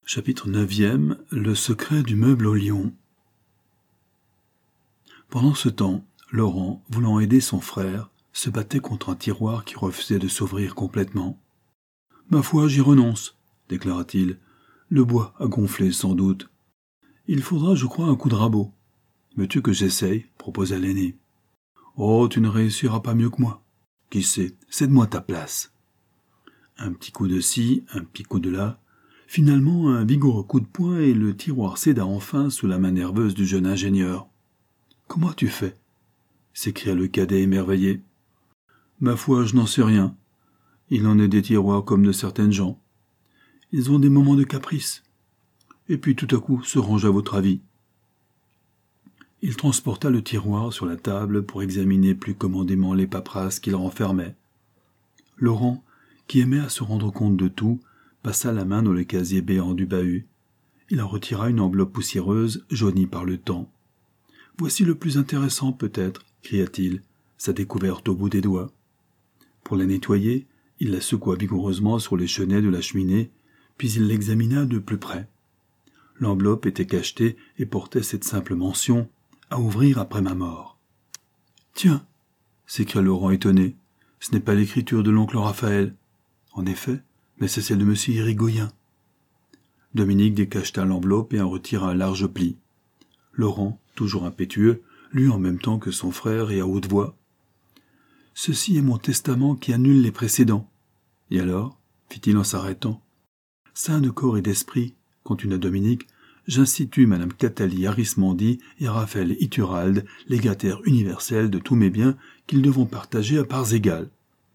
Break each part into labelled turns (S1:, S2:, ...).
S1: Chapitre 9e. Le secret du meuble au lion. Pendant ce temps, Laurent, voulant aider son frère, se battait contre un tiroir qui refusait de s'ouvrir complètement. « Ma foi, j'y renonce, » déclara-t-il. « Le bois a gonflé, sans doute. Il faudra, je crois, un coup de rabot. »« Veux-tu que j'essaye ?» proposa l'aîné. « Oh, tu ne réussiras pas mieux que moi. Qui sait, cède-moi ta place. » Un petit coup de ci, un petit coup de là. Finalement, un vigoureux coup de poing et le tiroir céda enfin sous la main nerveuse du jeune ingénieur. « Comment as-tu fait » s'écria le cadet émerveillé. « Ma foi, je n'en sais rien. Il en est des tiroirs comme de certaines gens. Ils ont des moments de caprice. Et puis tout à coup se range à votre avis. » Il transporta le tiroir sur la table pour examiner plus commodément les paperasses qu'il renfermait. Laurent, qui aimait à se rendre compte de tout, passa la main dans le casier béant du bahut. Il en retira une enveloppe poussiéreuse, jaunie par le temps. « Voici le plus intéressant, peut-être, » cria-t-il, sa découverte au bout des doigts. Pour la nettoyer, il la secoua vigoureusement sur les chenets de la cheminée, puis il l'examina de plus près. L'enveloppe était cachetée et portait cette simple mention « À ouvrir après ma mort ». « Tiens » s'écria Laurent étonné, « ce n'est pas l'écriture de l'oncle Raphaël. » « En effet, mais c'est celle de M. Irigoyen. » Dominique décacheta l'enveloppe et en retira un large pli. Laurent, toujours impétueux, lut en même temps que son frère et à haute voix. « Ceci est mon testament qui annule les précédents. » « Et alors ?» fit-il en s'arrêtant. « Saint de corps et d'esprit, » continua Dominique, « j'institue Madame Cathalie Arismendi et Raphaël Ituralde, légataires universels de tous mes biens qu'ils devront partager à parts égales.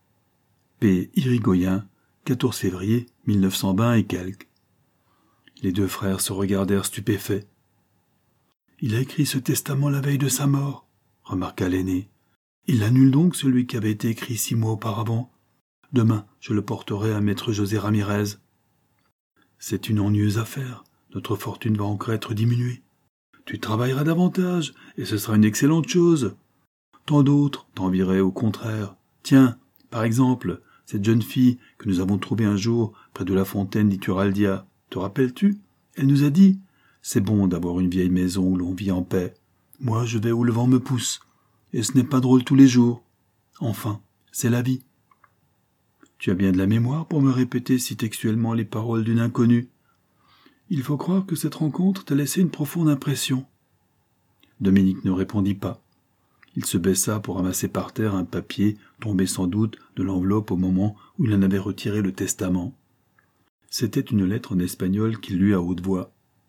S1: P. Irigoyen, 14 février 1920 et quelques. » Les deux frères se regardèrent stupéfaits. « Il a écrit ce testament la veille de sa mort, » remarqua l'aîné. « Il annule donc celui qui avait été écrit 6 mois auparavant. Demain, je le porterai à maître José Ramirez. C'est une ennuyeuse affaire. Notre fortune va encore être diminuée. Tu travailleras davantage, et ce sera une excellente chose. Tant d'autres t'envieraient au contraire. Tiens, par exemple, cette jeune fille que nous avons trouvée un jour près de la fontaine d'Ituraldia. Te rappelles-tu? Elle nous a dit « C'est bon d'avoir une vieille maison où l'on vit en paix. Moi, je vais où le vent me pousse. Et ce n'est pas drôle tous les jours. Enfin, c'est la vie. » Tu as bien de la mémoire pour me répéter si textuellement les paroles d'une inconnue. Il faut croire que cette rencontre t'a laissé une profonde impression. Dominique ne répondit pas. Il se baissa pour ramasser par terre un papier tombé sans doute de l'enveloppe au moment où il en avait retiré le testament. C'était une lettre en espagnol qu'il lut à haute voix.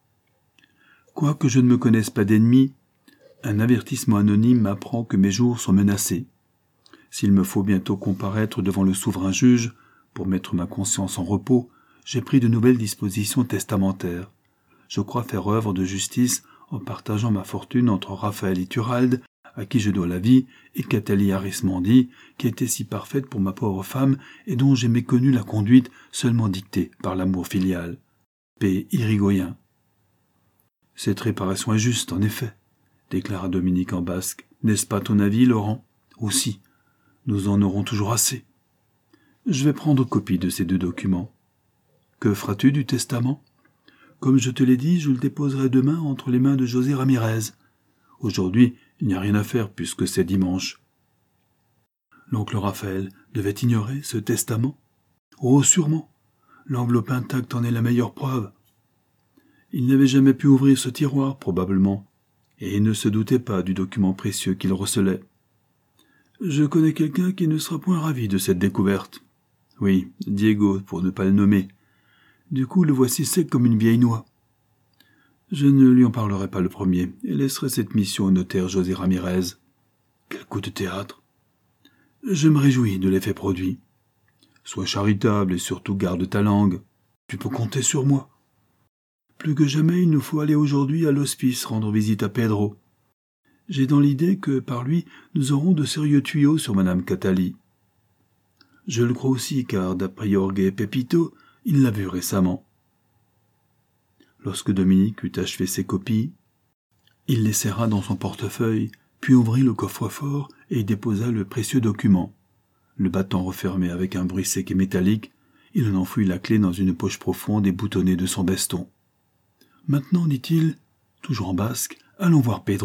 S1: « Quoique je ne me connaisse pas d'ennemi, un avertissement anonyme m'apprend que mes jours sont menacés. S'il me faut bientôt comparaître devant le souverain juge, pour mettre ma conscience en repos, j'ai pris de nouvelles dispositions testamentaires. Je crois faire œuvre de justice en partageant ma fortune entre Raphaël Ituralde, à qui je dois la vie, et Cathalie Arismendi, qui était si parfaite pour ma pauvre femme et dont j'ai méconnu la conduite seulement dictée par l'amour filial. P. Irigoyen. » « Cette réparation est juste, en effet, » déclara Dominique en basque. « N'est-ce pas ton avis, Laurent ? Aussi. Nous en aurons toujours assez. Je vais prendre copie de ces 2 documents. Que feras-tu du testament ? Comme je te l'ai dit, je le déposerai demain entre les mains de José Ramirez. Aujourd'hui, il n'y a rien à faire puisque c'est dimanche. » L'oncle Raphaël devait ignorer ce testament ? Oh, sûrement. L'enveloppe intacte en est la meilleure preuve. Il n'avait jamais pu ouvrir ce tiroir, probablement, et il ne se doutait pas du document précieux qu'il recelait. Je connais quelqu'un qui ne sera point ravi de cette découverte. Oui, Diego, pour ne pas le nommer. Du coup, le voici sec comme une vieille noix. Je ne lui en parlerai pas le premier, et laisserai cette mission au notaire José Ramirez. Quel coup de théâtre! Je me réjouis de l'effet produit. Sois charitable et surtout garde ta langue. Tu peux compter sur moi. Plus que jamais, il nous faut aller aujourd'hui à l'hospice rendre visite à Pedro. J'ai dans l'idée que, par lui, nous aurons de sérieux tuyaux sur Madame Cathalie. Je le crois aussi, car, d'après Jorge Pepito, il l'a vu récemment. » Lorsque Dominique eut achevé ses copies, il les serra dans son portefeuille, puis ouvrit le coffre-fort et y déposa le précieux document. Le battant refermé avec un bruit sec et métallique, Il en enfouit la clé dans une poche profonde et boutonnée de son veston. « Maintenant, dit-il, toujours en basque, allons voir Pedro. »